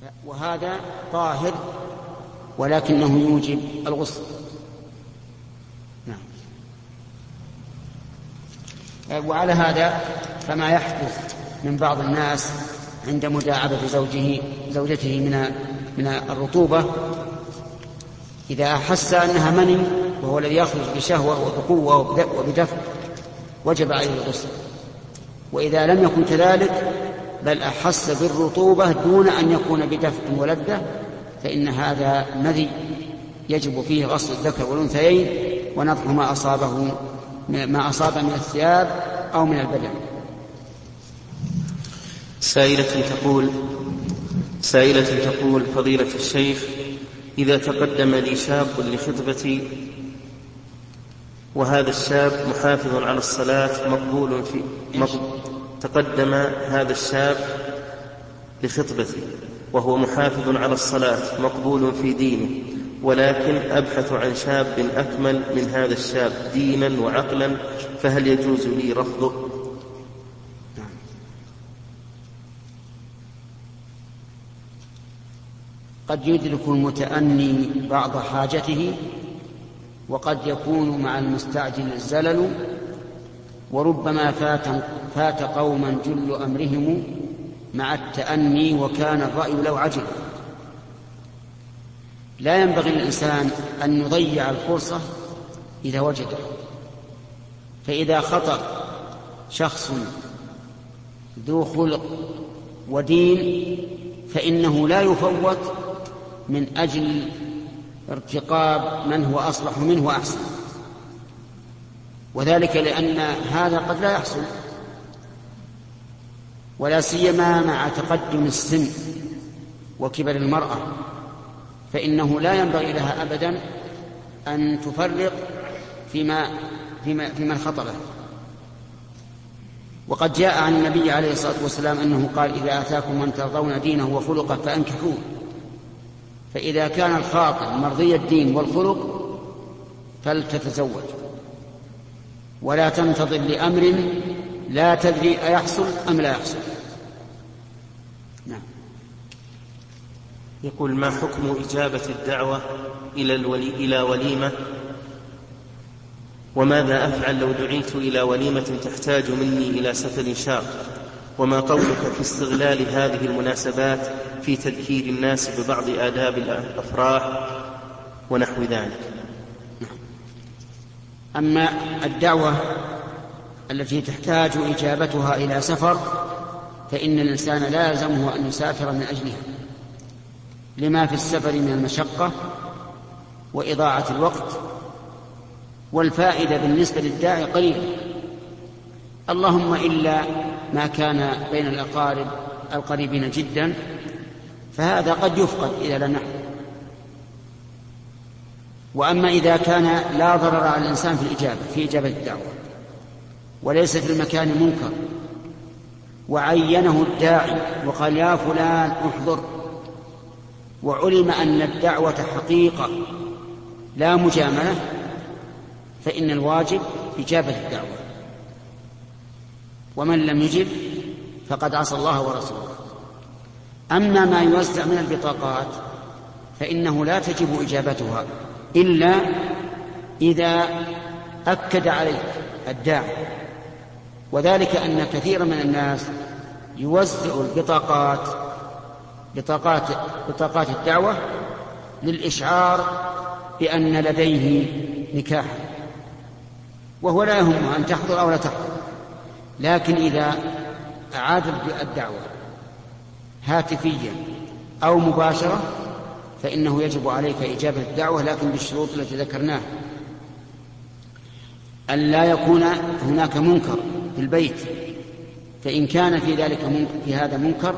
وهذا طاهر ولكنه يوجب الغسل. نعم. وعلى هذا فما يحدث من بعض الناس عند مداعبة زوجته من الرطوبة، إذا أحس أنها مني وهو الذي يخرج بشهوة وبقوة وبدفء وجب عليه الغسل، وإذا لم يكن كذلك بل أحس بالرطوبة دون أن يكون بدفء ولذة فإن هذا مذي يجب فيه غسل الذكر والأنثيين ونضح ما أصاب من الثياب أو من البدن. سائلة تقول: فضيلة الشيخ، إذا تقدم لي شاب لخطبتي وهذا الشاب محافظ على الصلاة تقدم هذا الشاب لخطبتي وهو محافظ على الصلاة مقبول في دينه، ولكن أبحث عن شاب أكمل من هذا الشاب دينا وعقلا، فهل يجوز لي رفضه؟ قد يدرك المتأني بعض حاجته، وقد يكون مع المستعجل الزلل، وربما فات قوما جل أمرهم مع التأني وكان الرأي لو عجل. لا ينبغي للإنسان أن يضيع الفرصة إذا وجده، فإذا خطر شخص ذو خلق ودين فإنه لا يفوت من أجل ارتقاب من هو أصلح منه وأحسن، وذلك لأن هذا قد لا يحصل، ولا سيما مع تقدم السن وكبر المرأة، فإنه لا ينبغي لها أبدا أن تفرق فيما خطره. وقد جاء عن النبي عليه الصلاة والسلام أنه قال: إذا أتاكم من ترضون دينه وخلقه فأنكحوه. فإذا كان الخاطب مرضي الدين والخلق فلتتزوج، ولا تنتظر لأمر لا تدري أيحصل أم لا يحصل. نعم. يقول: ما حكم إجابة الدعوة إلى وليمة؟ وماذا أفعل لو دعيت إلى وليمة تحتاج مني إلى سفر شاق؟ وما قولك في استغلال هذه المناسبات في تذكير الناس ببعض آداب الأفراح ونحو ذلك؟ أما الدعوة التي تحتاج إجابتها إلى سفر فإن الإنسان لا يلزمه أن يسافر من أجلها، لما في السفر من المشقة وإضاعة الوقت، والفائدة بالنسبة للداعي قليلة، اللهم إلا ما كان بين الأقارب القريبين جدا، فهذا قد يفقد إذا لم نحن. وأما إذا كان لا ضرر على الإنسان في إجابة الدعوة وليس في المكان منكر وعينه الداعي وقال: يا فلان احضر، وعلم أن الدعوة حقيقة لا مجاملة، فإن الواجب إجابة الدعوة، ومن لم يجب فقد عصى الله ورسوله. أما ما يوزع من البطاقات فإنه لا تجب إجابتها إلا إذا أكد عليك الداعي، وذلك أن كثيرا من الناس يوزع بطاقات الدعوة للإشعار بأن لديه نكاحا، وهو لا يهمه أن تحضر أو لا تحضر، لكن إذا أعاد الدعوة هاتفيا أو مباشرة فإنه يجب عليك إجابة الدعوة، لكن بالشروط التي ذكرناها: أن لا يكون هناك منكر في البيت، فإن كان في هذا منكر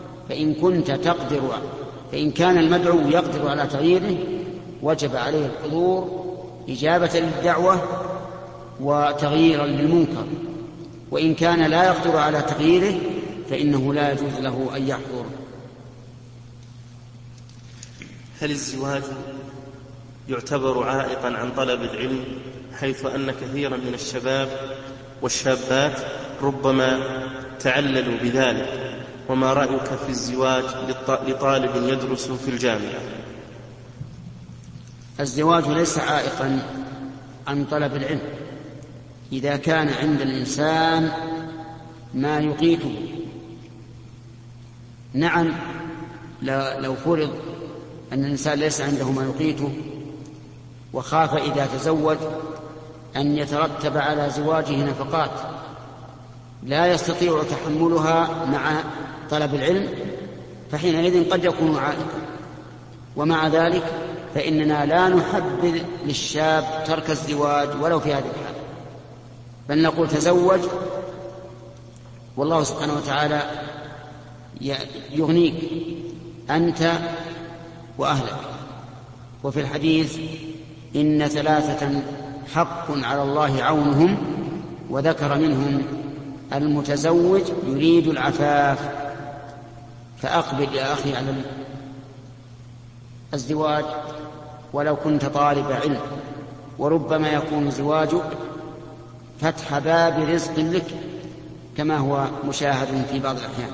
فإن كان المدعو يقدر على تغييره وجب عليه الحضور إجابة للدعوة وتغييرا للمنكر، وإن كان لا يقدر على تغييره فإنه لا يجوز له أن يحضر. هل الزواج يعتبر عائقا عن طلب العلم، حيث أن كثيرا من الشباب والشابات ربما تعللوا بذلك وما رأيك في الزواج لطالب يدرس في الجامعة؟ الزواج ليس عائقا عن طلب العلم إذا كان عند الإنسان ما يقيته. نعم، لو فرض أن الإنسان ليس عنده ما يقيته وخاف إذا تزوج أن يترتب على زواجه نفقات لا يستطيع تحملها مع طلب العلم، فحينئذ قد يكون عائقا. ومع ذلك فإننا لا نحبذ للشاب ترك الزواج ولو في هذه الحال، بل نقول تزوج والله سبحانه وتعالى يغنيك أنت وأهلك. وفي الحديث إن 3 حق على الله عونهم، وذكر منهم المتزوج يريد العفاف. فأقبل يا أخي على الزواج ولو كنت طالب علم، وربما يكون زواجك فتح باب رزق لك كما هو مشاهد في بعض الأحيان.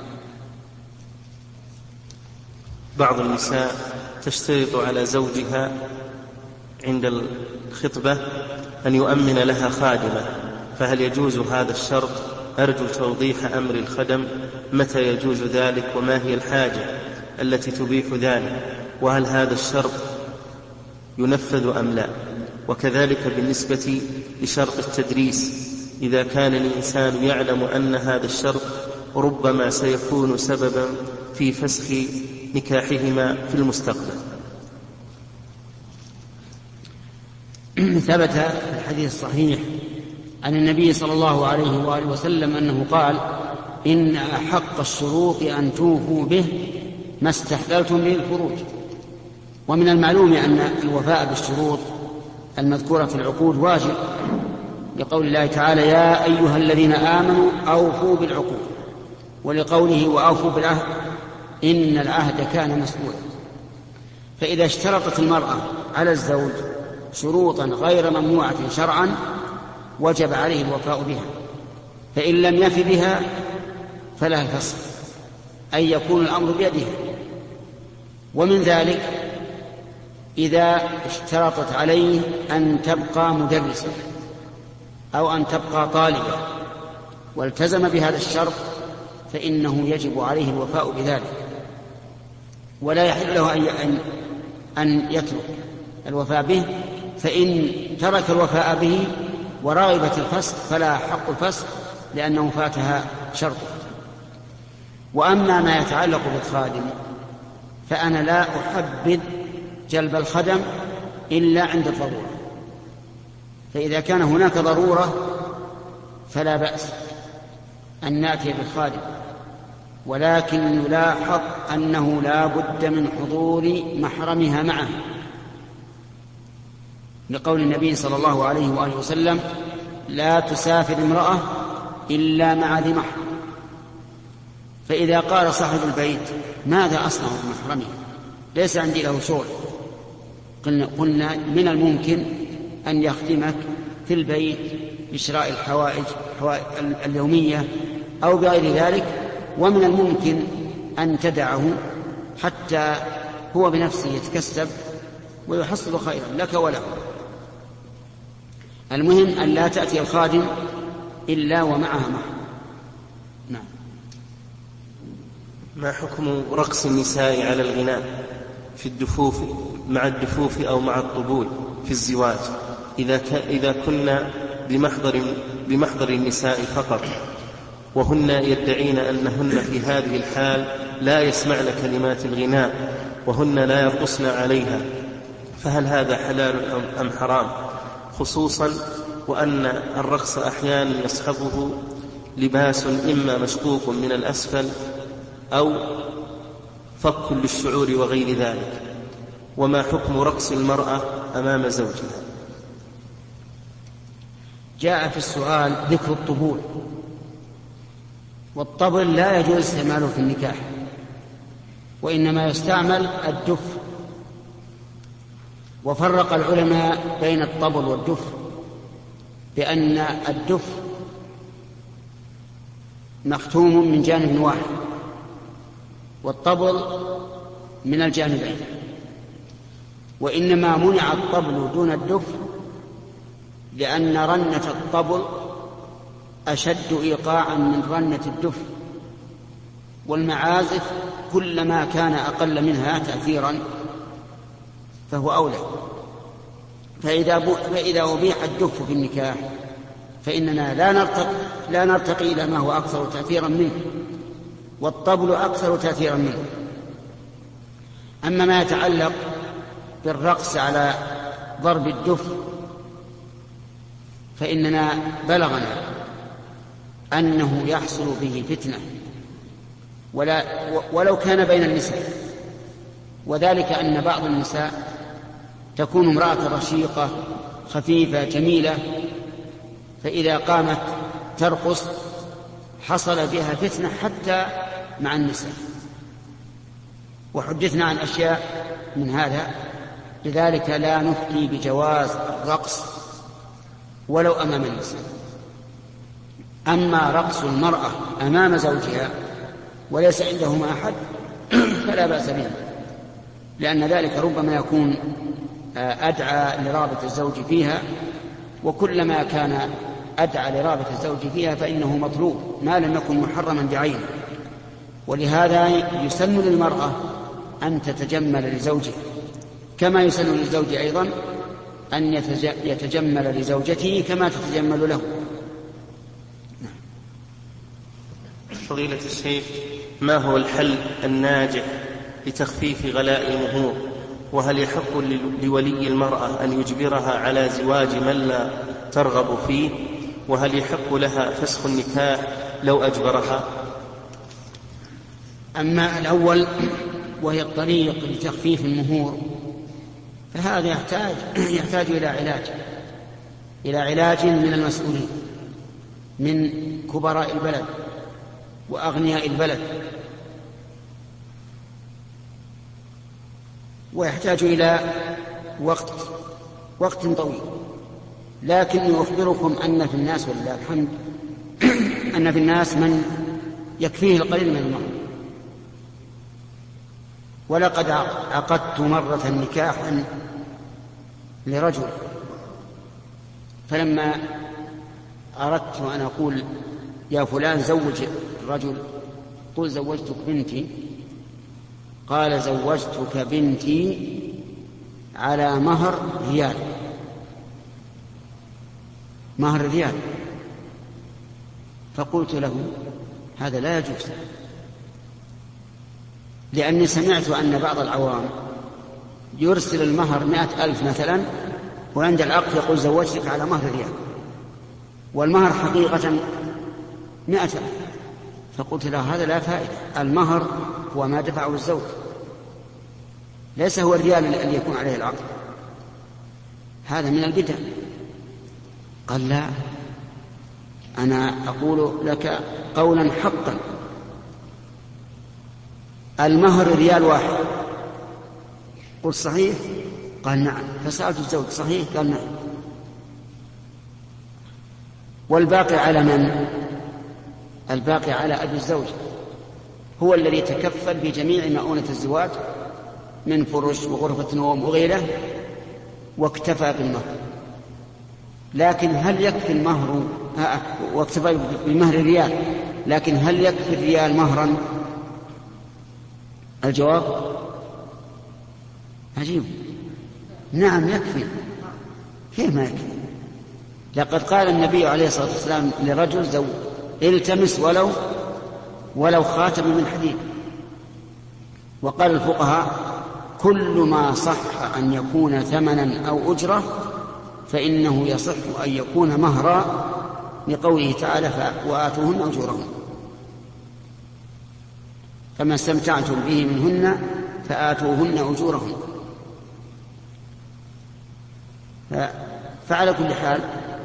بعض النساء تشترط على زوجها عند الخطبة أن يؤمن لها خادمة، فهل يجوز هذا الشرط؟ أرجو توضيح أمر الخدم، متى يجوز ذلك وما هي الحاجة التي تبيح ذلك، وهل هذا الشرط ينفذ أم لا؟ وكذلك بالنسبة لشرط التدريس، إذا كان الإنسان يعلم أن هذا الشرط ربما سيكون سببا في فسخ نكاحهما في المستقبل. ثبت في الحديث الصحيح عن النبي صلى الله عليه وآله وسلم أنه قال: إن أحق الشروط أن توفوا به ما استحللتم به الفروج. ومن المعلوم أن الوفاء بالشروط المذكورة في العقود واجب، لقول الله تعالى: يا أيها الذين آمنوا أوفوا بالعقود، ولقوله: وأوفوا بالعهد إن العهد كان مسؤولا. فإذا اشترطت المرأة على الزوج شروطا غير ممنوعة شرعا وجب عليه الوفاء بها، فإن لم يف بها فلها الفسخ، أي يكون الأمر بيدها. ومن ذلك إذا اشترطت عليه أن تبقى مدرسة أو أن تبقى طالبة والتزم بهذا الشرط، فإنه يجب عليه الوفاء بذلك، ولا يحل له أن يترك الوفاء به. فإن ترك الوفاء به ورغبت الفسخ فلا حق الفسخ، لأنه فاتها شرطه. وأما ما يتعلق بالخادم فأنا لا أحبذ جلب الخدم إلا عند الضرورة، فإذا كان هناك ضرورة فلا بأس أن نأتي بالخادم، ولكن نلاحظ أنه لا بد من حضور محرمها معه، لقول النبي صلى الله عليه وآله وسلم: لا تسافر امرأة إلا مع ذي محرم. فإذا قال صاحب البيت: ماذا أصنع بمحرمه؟ ليس عندي له شغل، قلنا من الممكن أن يخدمك في البيت بشراء الحوائج اليومية أو بغير ذلك، ومن الممكن أن تدعه حتى هو بنفسه يتكسب ويحصل خيرا لك وله. المهم أن لا تأتي الخادم إلا ومعها محرم. نعم. ما حكم رقص النساء على الغناء في الدفوف، مع الدفوف أو مع الطبول في الزواج، إذا كنا بمحضر النساء فقط، وهن يدعين أنهن في هذه الحال لا يسمعن كلمات الغناء وهن لا يرقصن عليها، فهل هذا حلال أم حرام؟ خصوصا وأن الرقص أحيانا يصحبه لباس إما مشقوق من الأسفل أو فك للشعور وغير ذلك. وما حكم رقص المرأة أمام زوجها؟ جاء في السؤال ذكر الطبول، والطبل لا يجوز استعماله في النكاح، وإنما يستعمل الدف. وفرق العلماء بين الطبل والدف بأن الدف مختوم من جانب واحد والطبل من الجانبين، وإنما منع الطبل دون الدف لأن رنة الطبل أشد إيقاعا من رنة الدف، والمعازف كلما كان أقل منها تأثيرا فهو أولى. فإذا أبيح الدف في النكاح فإننا لا نرتقي إلى ما هو أكثر تأثيرا منه، والطبل أكثر تأثيرا منه. أما ما يتعلق بالرقص على ضرب الدف فإننا بلغنا أنه يحصل به فتنة ولو كان بين النساء، وذلك أن بعض النساء تكون امرأة رشيقة خفيفة جميلة، فإذا قامت ترقص حصل بها فتنة حتى مع النساء، وحدثنا عن أشياء من هذا. لذلك لا نفتي بجواز الرقص ولو أمام النساء. أما رقص المرأة أمام زوجها وليس عندهما أحد فلا بأس به، لأن ذلك ربما يكون أدعى لرغبة الزوج فيها، وكلما كان أدعى لرغبة الزوج فيها فإنه مطلوب ما لم يكن محرما بعينه. ولهذا يسن للمرأة أن تتجمل لزوجها، كما يسن للزوج أيضا أن يتجمل لزوجته كما تتجمل له. فضيلة الشيخ، ما هو الحل الناجح لتخفيف غلاء المهور؟ وهل يحق لولي المرأة أن يجبرها على زواج من لا ترغب فيه؟ وهل يحق لها فسخ النكاح لو أجبرها؟ أما الأول وهي الطريق لتخفيف المهور فهذا يحتاج إلى علاج من المسؤولين من كبراء البلد وأغنياء البلد، ويحتاج إلى وقت طويل. لكن أخبركم أن في الناس ولله الحمد أن في الناس من يكفيه القليل من المهر. ولقد عقدت مرة نكاحا لرجل، فلما أردت أن أقول يا فلان زوج الرجل قل زوجتك بنتي، قال زوجتك بنتي على مهر ريال، مهر ريال. فقلت له هذا لا يجوز، لأني سمعت أن بعض العوام يرسل المهر 100,000 مثلا، وعند العقد يقول زوجتك على مهر ريال، والمهر حقيقة 100,000. فقلت له هذا لا فائدة، المهر هو ما دفعه الزوج، ليس هو الريال الذي يكون عليه العقد، هذا من البدع. قال لا، أنا أقول لك قولا حقا، المهر ريال واحد. قلت صحيح؟ قال نعم. فسألت الزوج صحيح؟ قال نعم. والباقي على من؟ الباقي على أبي الزوج، هو الذي تكفل بجميع مؤونة الزواج من فرش وغرفة نوم وغيره، واكتفى بالمهر. لكن هل يكفي المهر واكتفى بالمهر ريال، لكن هل يكفي الريال مهرا؟ الجواب عجيب، نعم يكفي. كيف ما يكفي؟ لقد قال النبي عليه الصلاة والسلام لرجل التمس ولو خاتم من حديد. وقال الفقهاء كل ما صح أن يكون ثمنا أو أجرة فإنه يصح أن يكون مهرا، لقوله تعالى وآتوهن أجورهن. فما استمتعتم به منهن فآتوهن أجورهن. فعلى كل حال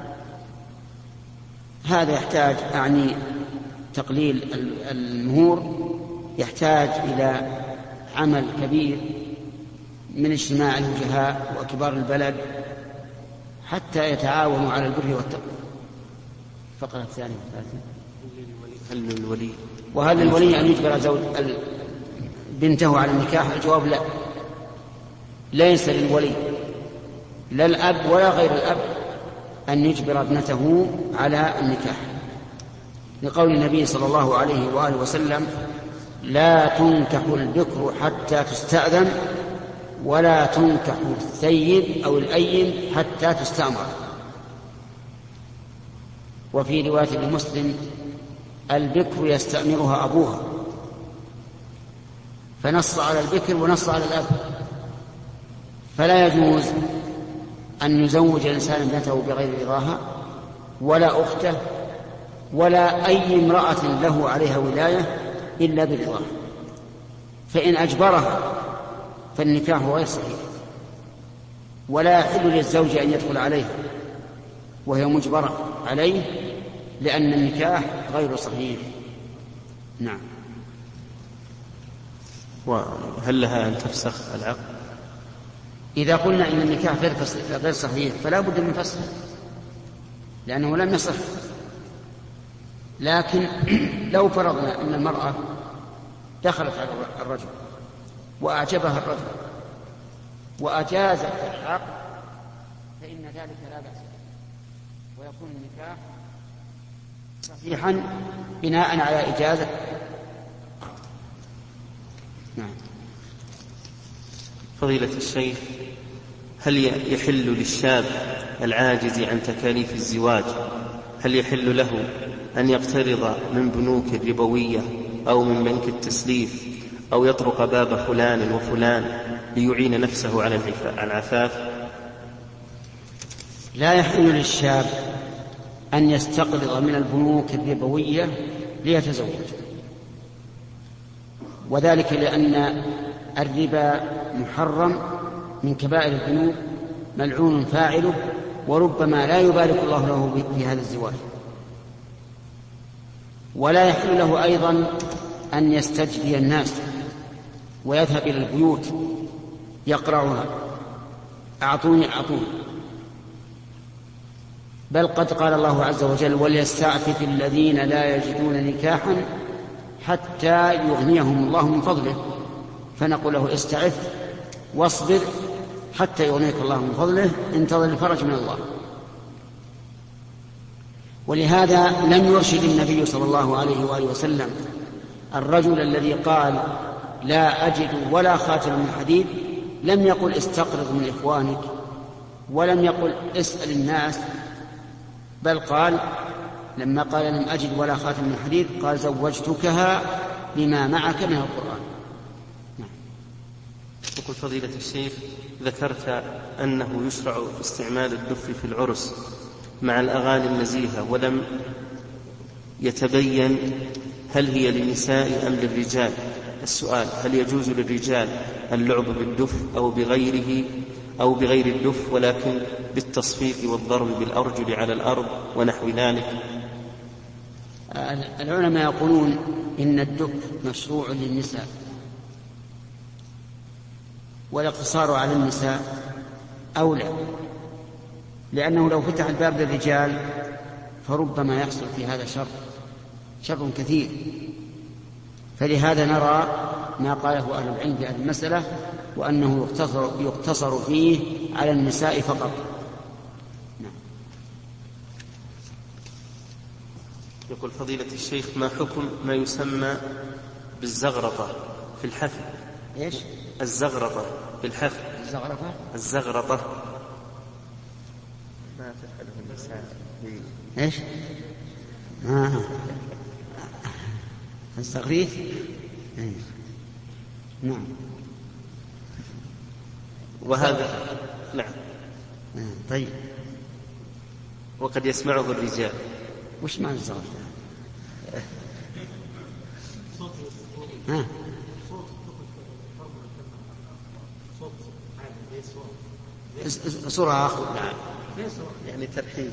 هذا يحتاج تقليل المهور يحتاج إلى عمل كبير من اجتماع الوجهاء وكبار البلد حتى يتعاونوا على البر والتقوى. الفقرة الثانية والثالثة، وهل للولي أن يجبر بنته على النكاح؟ الجواب لا، ليس للولي لا الأب ولا غير الأب أن يجبر ابنته على النكاح، لقول النبي صلى الله عليه وآله وسلم: لا تنكح البكر حتى تستأذن، ولا تنكح الثيب أو الأيم حتى تستأمر. وفي رواية لمسلم: البكر يستأمرها أبوها، فنص على البكر ونص على الأب. فلا يجوز أن يزوج الإنسان ابنته بغير رضاها ولا أخته ولا أي امرأة له عليها ولاية إلا برضاها، فإن أجبرها فالنكاح غير صحيح، ولا يحل للزوج أن يدخل عليها وهي مجبرة عليه، لأن النكاح غير صحيح. نعم. وهل لها أن تفسخ العقد؟ إذا قلنا إن النكاح غير صحيح فلا بد من فسخه، لأنه لم يصح. لكن لو فرضنا أن المرأة دخلت على الرجل وأعجبها الرجل وأجازت العقد فإن ذلك لا بأس، ويكون النكاح صحيحا بناء على إجازة. نعم. فضيلة الشيخ، هل يحل للشاب العاجز عن تكاليف الزواج، هل يحل له أن يقترض من بنوك ربوية أو من بنك التسليف أو يطرق باب فلان وفلان ليعين نفسه على العفاف؟ لا يحل للشاب أن يستقرض من البنوك الربوية ليتزوج، وذلك لأن الربا محرم من كبائر الذنوب ملعون فاعله، وربما لا يبارك الله له في هذا الزواج. ولا يحل له أيضا أن يستجدي الناس ويذهب إلى البيوت يقرعها: أعطوني أعطوني. بل قد قال الله عز وجل: وليستعفف الذين لا يجدون نكاحا حتى يغنيهم الله من فضله. فنقول له: استعف واصبر حتى يغنيك الله من فضله، انتظر الفرج من الله. ولهذا لم يرشد النبي صلى الله عليه وآله وسلم الرجل الذي قال: لا أجد ولا خاتم من حديد، لم يقل استقرض من إخوانك، ولم يقل اسأل الناس، بل قال لما قال لم أجد ولا خاتم من حديد قال: زوجتكها بما معك من القرآن. يقول فضيلة الشيخ: ذكرت أنه يشرع استعمال الدف في العرس مع الأغاني النزيهة، ولم يتبين هل هي للنساء أم للرجال. السؤال: هل يجوز للرجال اللعب بالدف أو بغير الدف ولكن بالتصفيق والضرب بالأرجل على الأرض ونحو ذلك؟ العلماء يقولون إن الدف مشروع للنساء، والاقتصار على النساء أولى، لأنه لو فتح الباب للرجال فربما يحصل في هذا شر كثير. فلهذا نرى ما قاله أهل العلم في هذه المسألة، وأنه يقتصر فيه على النساء فقط. نعم. يقول فضيلة الشيخ: ما حكم ما يسمى بالزغرطة في الحفل؟ إيش؟ الزغرطة في الحفل. الزغرطة ما تفعله النساء. إيش؟ الزغريث. نعم. وهذا نعم. طيب. وقد يسمعه الرجال. وش معنى الزغرطة؟ صورة آخر. نعم. يعني ترحيب.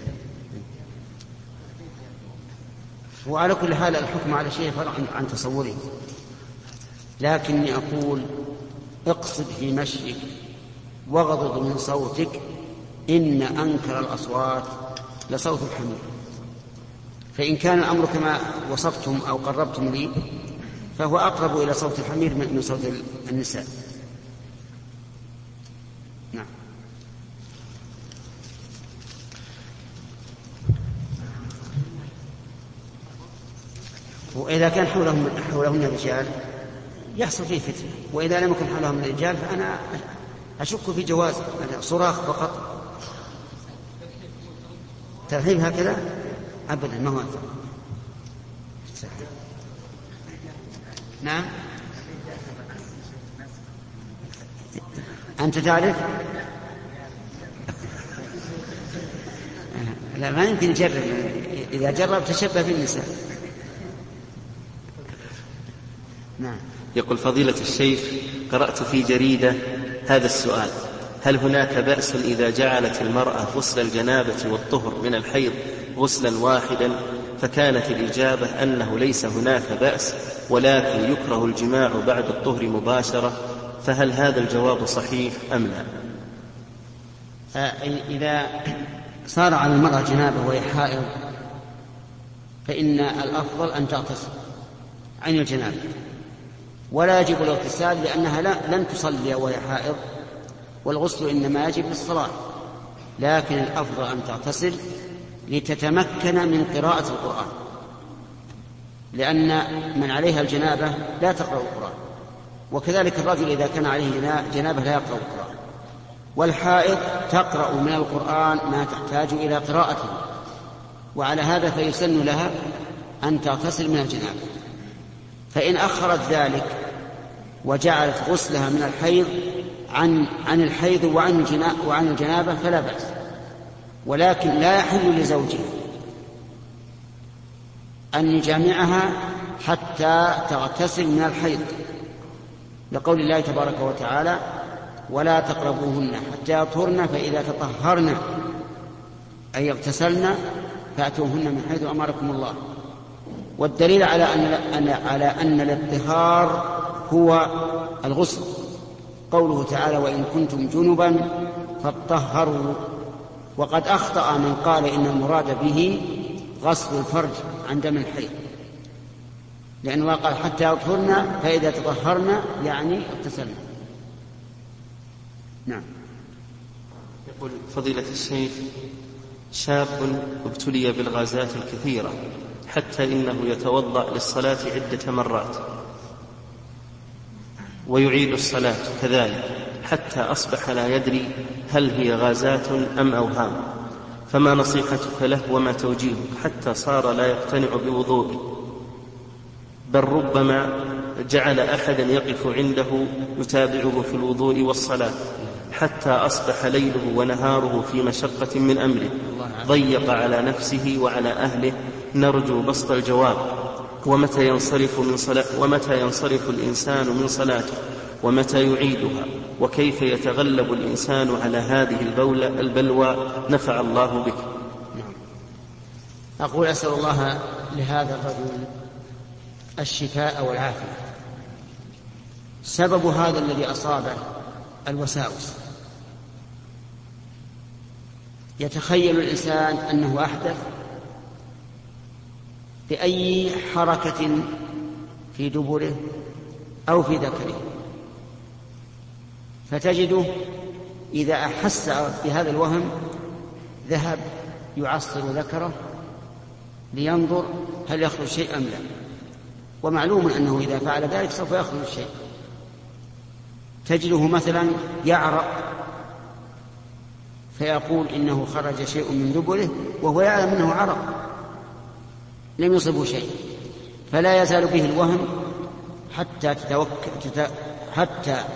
وعلى كل حال الحكم على شيء فرع عن تصوري، لكني أقول: اقصد في مشيك واغضض من صوتك، إن أنكر الأصوات لصوت الحمير. فإن كان الأمر كما وصفتم أو قربتم لي فهو أقرب إلى صوت الحمير من صوت النساء. نعم. وإذا كان حولهن رجال يحصل فيه فتنة، وإذا لم يكن حولهم رجال فأنا أشك في جواز صراخ فقط. ترحيب هكذا أبدا ما هو أنت. نعم. أنت تعرف؟ لا ما يمكن يجرب، إذا جرب تشبه بالنساء. نعم. يقول فضيلة الشيخ قرأت في جريدة هذا السؤال: هل هناك بأس إذا جعلت المرأة غسل الجنابة والطهر من الحيض غسلا واحدا؟ فكانت الإجابة أنه ليس هناك بأس، ولكن يكره الجماع بعد الطهر مباشرة، فهل هذا الجواب صحيح أم لا؟ إذا صار على المرأة جنابة وهي حائض فإن الأفضل أن تغتسل عن الجنابة، ولا يجب الاغتسال لأنها لن تصلي وهي حائض، والغسل إنما يجب للصلاة، لكن الأفضل أن تغتسل لتتمكن من قراءة القرآن، لأن من عليها الجنابة لا تقرأ القرآن، وكذلك الرجل إذا كان عليه جنابة لا يقرأ القرآن، والحائض تقرأ من القرآن ما تحتاج إلى قراءته، وعلى هذا فيسن لها أن تغتسل من الجنابة. فإن أخرت ذلك وجعلت غسلها من الحيض عن الحيض وعن الجنابة فلا بأس، ولكن لا يحل لزوجها أن يجامعها حتى تغتسل من الحيض، لقول الله تبارك وتعالى: ولا تقربوهن حتى يطهرن فإذا تطهرن أي اغتسلن فأتوهن من حيث أمركم الله. والدليل على أن الطهار هو الغسل قوله تعالى: وإن كنتم جنبا فاطهروا. وقد أخطأ من قال إن المراد به غسل الفرج عن دم الحيض، لأنه قال حتى يطهرن فإذا تطهرن يعني اغتسلن. نعم. يقول فضيلة الشيخ: شاب ابتلي بالغازات الكثيرة حتى إنه يتوضأ للصلاة عدة مرات ويعيد الصلاة كذلك حتى أصبح لا يدري هل هي غازات أم أوهام، فما نصيحتك له وما توجيهك حتى صار لا يقتنع بوضوءه، بل ربما جعل أحدا يقف عنده يتابعه في الوضوء والصلاة حتى أصبح ليله ونهاره في مشقة من أمره، ضيق على نفسه وعلى أهله، نرجو بسط الجواب. ومتى ينصرف الإنسان من صلاته ومتى يعيدها، وكيف يتغلب الإنسان على هذه البلوى؟ نفع الله بك. أقول أسأل الله لهذا الرجل الشفاء والعافية. سبب هذا الذي أصابه الوساوس. يتخيل الإنسان أنه أحدث بأي حركة في دبره أو في ذكره، فتجده إذا أحس بهذا الوهم ذهب يعصر ذكره لينظر هل يخرج شيء أم لا، ومعلوم أنه إذا فعل ذلك سوف يخرج شيء. تجده مثلا يعرق فيقول إنه خرج شيء من دبره وهو يعلم أنه عرق لم يصبه شيء، فلا يزال به الوهم حتى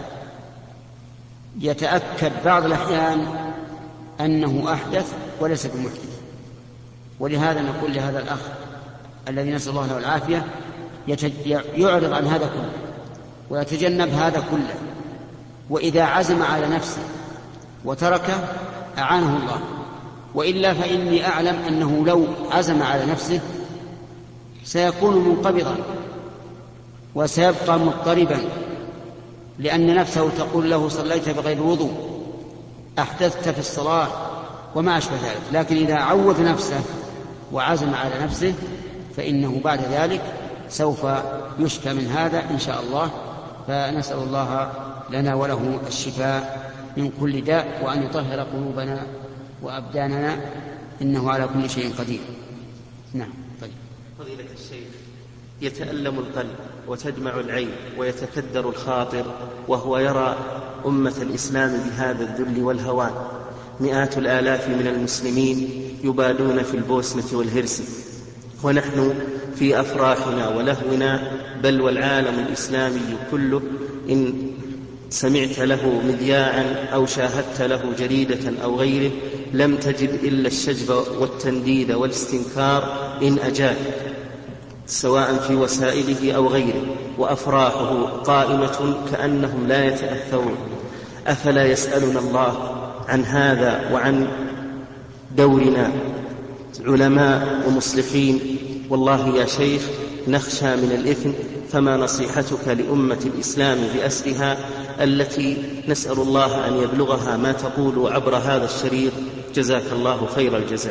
يتأكد بعض الأحيان أنه أحدث وليس بمحدث. ولهذا نقول لهذا الأخ الذي نسأل الله له العافية يعرض عن هذا كله ويتجنب هذا كله، وإذا عزم على نفسه وتركه أعانه الله، وإلا فإني أعلم أنه لو عزم على نفسه سيكون منقبضا وسيبقى مضطربا، لأن نفسه تقول له صليت بغير وضوء، أحدثت في الصلاة وما أشبه ذلك. لكن إذا عود نفسه وعزم على نفسه فإنه بعد ذلك سوف يشفى من هذا إن شاء الله. فنسأل الله لنا وله الشفاء من كل داء، وأن يطهر قلوبنا وأبداننا، إنه على كل شيء قدير. نعم. طيب. فضيلة الشيخ، يتألم القلب وتدمع العين ويتكدر الخاطر وهو يرى أمة الإسلام بهذا الذل والهوان، مئات الآلاف من المسلمين يبادون في البوسنة والهرسك، ونحن في أفراحنا ولهونا، بل والعالم الإسلامي كله إن سمعت له مذياعا أو شاهدت له جريدة أو غيره لم تجد إلا الشجب والتنديد والاستنكار إن أجاب، سواء في وسائله أو غيره، وأفراحه قائمة كأنهم لا يتأثرون. أفلا يسألنا الله عن هذا وعن دورنا علماء ومصلحين؟ والله يا شيخ نخشى من الإثم، فما نصيحتك لأمة الإسلام بأسرها التي نسأل الله أن يبلغها ما تقول عبر هذا الشريط؟ جزاك الله خير الجزاء.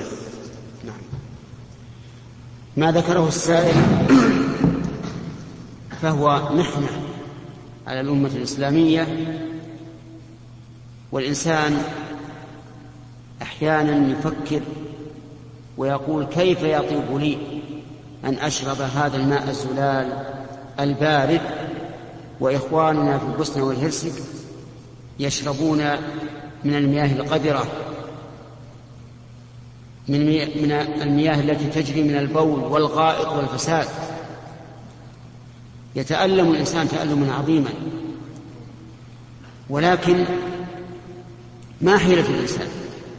ما ذكره السائل فهو محنة على الأمة الإسلامية، والإنسان أحيانا يفكر ويقول كيف يطيب لي أن أشرب هذا الماء الزلال البارد، وإخواننا في البوسنة والهرسك يشربون من المياه القذرة، من المياه التي تجري من البول والغائط والفساد. يتألم الإنسان تألما عظيما، ولكن ما حيلة الإنسان؟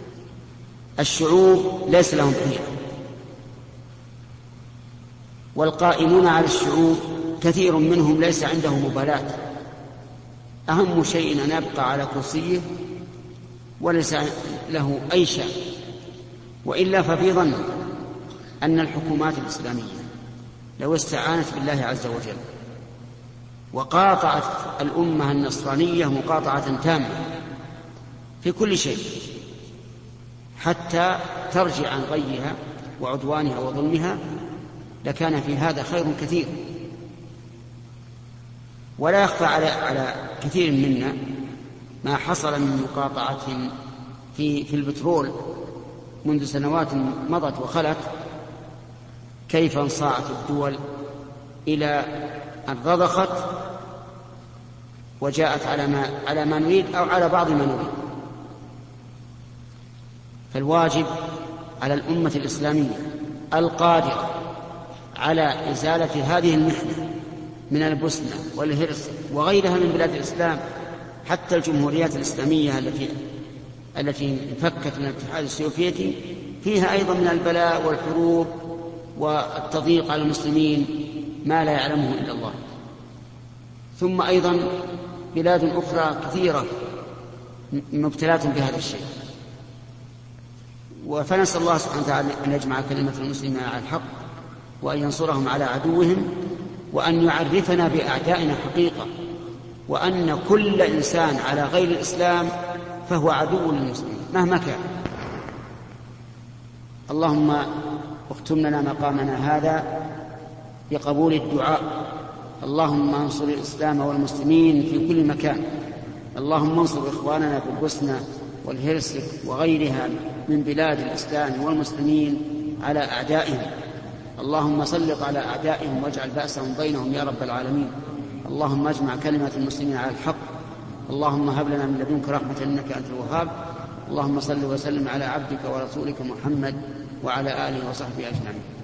الشعوب ليس لهم حيلة، والقائمون على الشعوب كثير منهم ليس عنده مبالاة، أهم شيء أن يبقى على كرسيه وليس له أي شأن. وإلا ففي ظن أن الحكومات الإسلامية لو استعانت بالله عز وجل وقاطعت الأمة النصرانية مقاطعة تامة في كل شيء حتى ترجع عن غيها وعدوانها وظلمها، لكان في هذا خير كثير. ولا يخفى على كثير منا ما حصل من مقاطعة في البترول منذ سنوات مضت وخلت، كيف انصاعت الدول إلى أن رضخت وجاءت على ما نريد أو على بعض ما نريد. فالواجب على الأمة الإسلامية القادرة على إزالة هذه المحنة من البوسنة والهرسك وغيرها من بلاد الإسلام، حتى الجمهوريات الإسلامية التي انفكت من الاتحاد السوفيتي فيها أيضا من البلاء والحروب والتضييق على المسلمين ما لا يعلمه إلا الله. ثم أيضا بلاد أخرى كثيرة مبتلات بهذا الشيء. فنسأل الله سبحانه وتعالى أن يجمع كلمة المسلمين على الحق، وأن ينصرهم على عدوهم، وأن يعرفنا بأعدائنا حقيقة، وأن كل إنسان على غير الإسلام فهو عدو للمسلمين مهما كان. اللهم اختم لنا مقامنا هذا بقبول الدعاء. اللهم انصر الإسلام والمسلمين في كل مكان. اللهم انصر إخواننا في البوسنة والهرسك وغيرها من بلاد الإسلام والمسلمين على أعدائهم. اللهم سلط على أعدائهم واجعل بأسهم بينهم يا رب العالمين. اللهم اجمع كلمة المسلمين على الحق. اللهم هب لنا من لدنك رحمة إنك أنت الوهاب. اللهم صل وسلم على عبدك ورسولك محمد وعلى آله وصحبه أجمعين.